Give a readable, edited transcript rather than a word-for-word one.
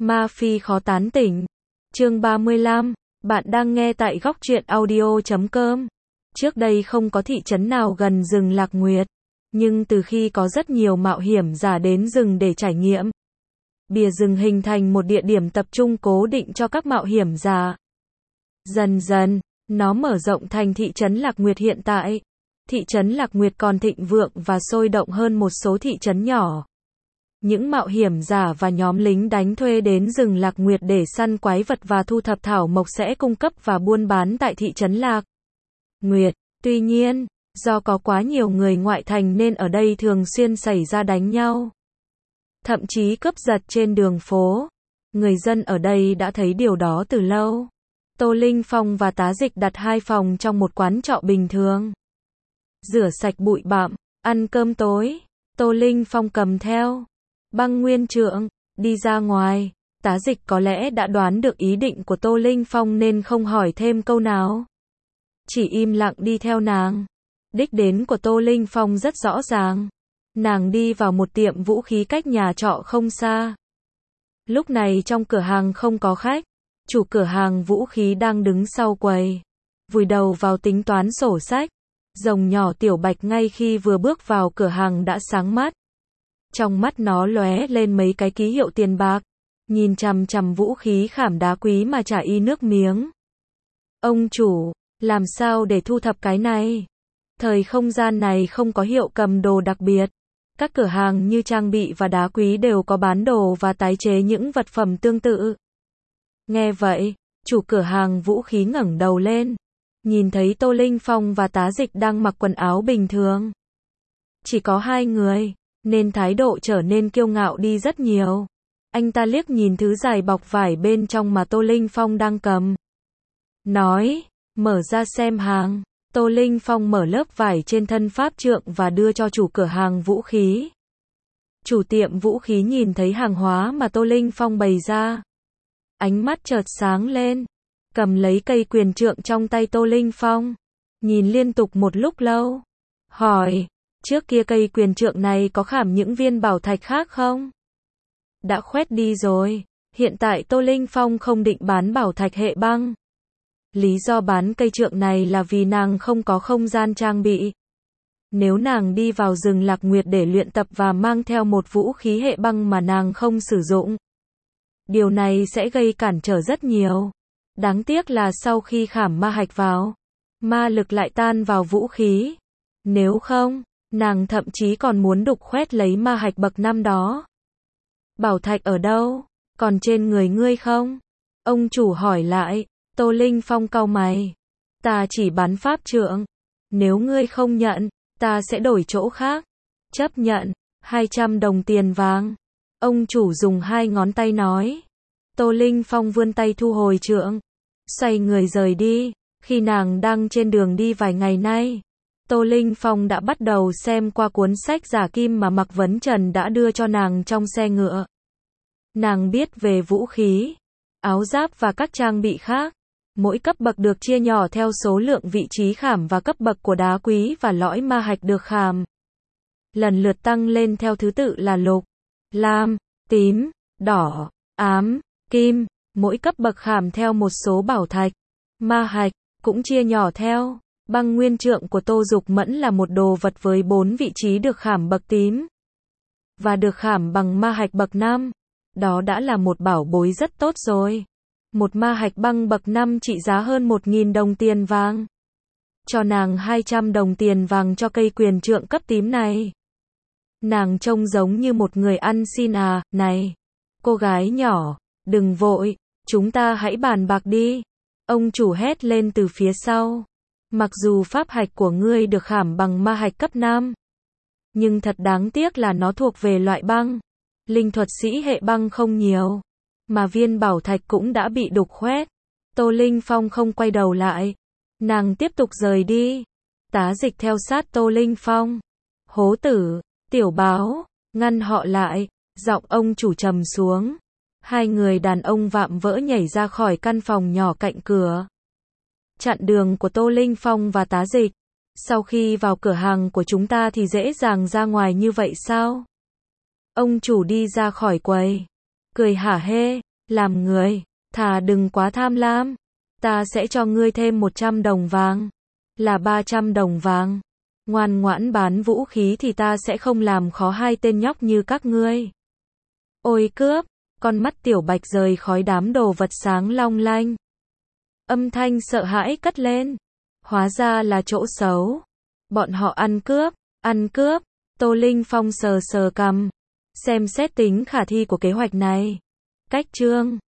Ma Phi khó tán tỉnh. Chương 35, bạn đang nghe tại góc truyện audio.com. Trước đây không có thị trấn nào gần rừng Lạc Nguyệt, nhưng từ khi có rất nhiều mạo hiểm giả đến rừng để trải nghiệm, bìa rừng hình thành một địa điểm tập trung cố định cho các mạo hiểm giả. Dần dần, nó mở rộng thành thị trấn Lạc Nguyệt hiện tại. Thị trấn Lạc Nguyệt còn thịnh vượng và sôi động hơn một số thị trấn nhỏ. Những mạo hiểm giả và nhóm lính đánh thuê đến rừng Lạc Nguyệt để săn quái vật và thu thập thảo mộc sẽ cung cấp và buôn bán tại thị trấn Lạc Nguyệt. Tuy nhiên, do có quá nhiều người ngoại thành nên ở đây thường xuyên xảy ra đánh nhau, thậm chí cướp giật trên đường phố. Người dân ở đây đã thấy điều đó từ lâu. Tô Linh Phong và Tá Dịch đặt 2 phòng trong một quán trọ bình thường. Rửa sạch bụi bặm, ăn cơm tối, Tô Linh Phong cầm theo băng nguyên trượng, đi ra ngoài. Tá Dịch có lẽ đã đoán được ý định của Tô Linh Phong nên không hỏi thêm câu nào, chỉ im lặng đi theo nàng. Đích đến của Tô Linh Phong rất rõ ràng. Nàng đi vào một tiệm vũ khí cách nhà trọ không xa. Lúc này trong cửa hàng không có khách. Chủ cửa hàng vũ khí đang đứng sau quầy, vùi đầu vào tính toán sổ sách. Rồng nhỏ Tiểu Bạch ngay khi vừa bước vào cửa hàng đã sáng mắt. Trong mắt nó lóe lên mấy cái ký hiệu tiền bạc, nhìn chằm chằm vũ khí khảm đá quý mà chả y nước miếng. Ông chủ, làm sao để thu thập cái này? Thời không gian này không có hiệu cầm đồ đặc biệt. Các cửa hàng như trang bị và đá quý đều có bán đồ và tái chế những vật phẩm tương tự. Nghe vậy, chủ cửa hàng vũ khí ngẩng đầu lên, nhìn thấy Tô Linh Phong và Tá Dịch đang mặc quần áo bình thường. Chỉ có 2 người, nên thái độ trở nên kiêu ngạo đi rất nhiều. Anh ta liếc nhìn thứ dài bọc vải bên trong mà Tô Linh Phong đang cầm, nói, mở ra xem hàng. Tô Linh Phong mở lớp vải trên thân pháp trượng và đưa cho chủ cửa hàng vũ khí. Chủ tiệm vũ khí nhìn thấy hàng hóa mà Tô Linh Phong bày ra, ánh mắt chợt sáng lên, cầm lấy cây quyền trượng trong tay Tô Linh Phong, nhìn liên tục một lúc lâu, hỏi, trước kia cây quyền trượng này có khảm những viên bảo thạch khác không? Đã khoét đi rồi. Hiện tại Tô Linh Phong không định bán bảo thạch hệ băng. Lý do bán cây trượng này là vì nàng không có không gian trang bị. Nếu nàng đi vào rừng Lạc Nguyệt để luyện tập và mang theo một vũ khí hệ băng mà nàng không sử dụng, điều này sẽ gây cản trở rất nhiều. Đáng tiếc là sau khi khảm ma hạch vào, ma lực lại tan vào vũ khí. Nếu không, nàng thậm chí còn muốn đục khoét lấy ma hạch bậc 5 đó. Bảo thạch ở đâu? Còn trên người ngươi không? Ông chủ hỏi lại. Tô Linh Phong cau mày. Ta chỉ bán pháp trượng. Nếu ngươi không nhận, ta sẽ đổi chỗ khác. Chấp nhận. 200 đồng tiền vàng. Ông chủ dùng 2 ngón tay nói. Tô Linh Phong vươn tay thu hồi trượng, xoay người rời đi. Khi nàng đang trên đường đi vài ngày nay, Tô Linh Phong đã bắt đầu xem qua cuốn sách giả kim mà Mạc Vấn Trần đã đưa cho nàng trong xe ngựa. Nàng biết về vũ khí, áo giáp và các trang bị khác. Mỗi cấp bậc được chia nhỏ theo số lượng vị trí khảm và cấp bậc của đá quý và lõi ma hạch được khảm. Lần lượt tăng lên theo thứ tự là lục, lam, tím, đỏ, ám, kim. Mỗi cấp bậc khảm theo một số bảo thạch. Ma hạch cũng chia nhỏ theo. Băng nguyên trượng của Tô Dục Mẫn là một đồ vật với 4 vị trí được khảm bậc tím và được khảm bằng ma hạch bậc 5. Đó đã là một bảo bối rất tốt rồi. Một ma hạch băng bậc 5 trị giá hơn 1.000 đồng tiền vàng. Cho nàng 200 đồng tiền vàng cho cây quyền trượng cấp tím này. Nàng trông giống như một người ăn xin à. Này, cô gái nhỏ, đừng vội, chúng ta hãy bàn bạc đi. Ông chủ hét lên từ phía sau. Mặc dù pháp hạch của ngươi được khảm bằng ma hạch cấp 5, nhưng thật đáng tiếc là nó thuộc về loại băng. Linh thuật sĩ hệ băng không nhiều, mà viên bảo thạch cũng đã bị đục khoét. Tô Linh Phong không quay đầu lại. Nàng tiếp tục rời đi. Tá Dịch theo sát Tô Linh Phong. Hố tử, Tiểu Báo, ngăn họ lại. Giọng ông chủ trầm xuống. 2 người đàn ông vạm vỡ nhảy ra khỏi căn phòng nhỏ cạnh cửa, chặn đường của Tô Linh Phong và Tá Dịch. Sau khi vào cửa hàng của chúng ta thì dễ dàng ra ngoài như vậy sao? Ông chủ đi ra khỏi quầy, cười hả hê, Làm người, thà đừng quá tham lam. Ta sẽ cho ngươi thêm 100 đồng vàng. Là 300 đồng vàng. Ngoan ngoãn bán vũ khí thì ta sẽ không làm khó hai tên nhóc như các ngươi. Ôi cướp, con mắt Tiểu Bạch rời khói đám đồ vật sáng long lanh. Âm thanh sợ hãi cất lên. Hóa ra là chỗ xấu. Bọn họ ăn cướp, ăn cướp. Tô Linh Phong sờ sờ cằm. Xem xét tính khả thi của kế hoạch này. Cách chương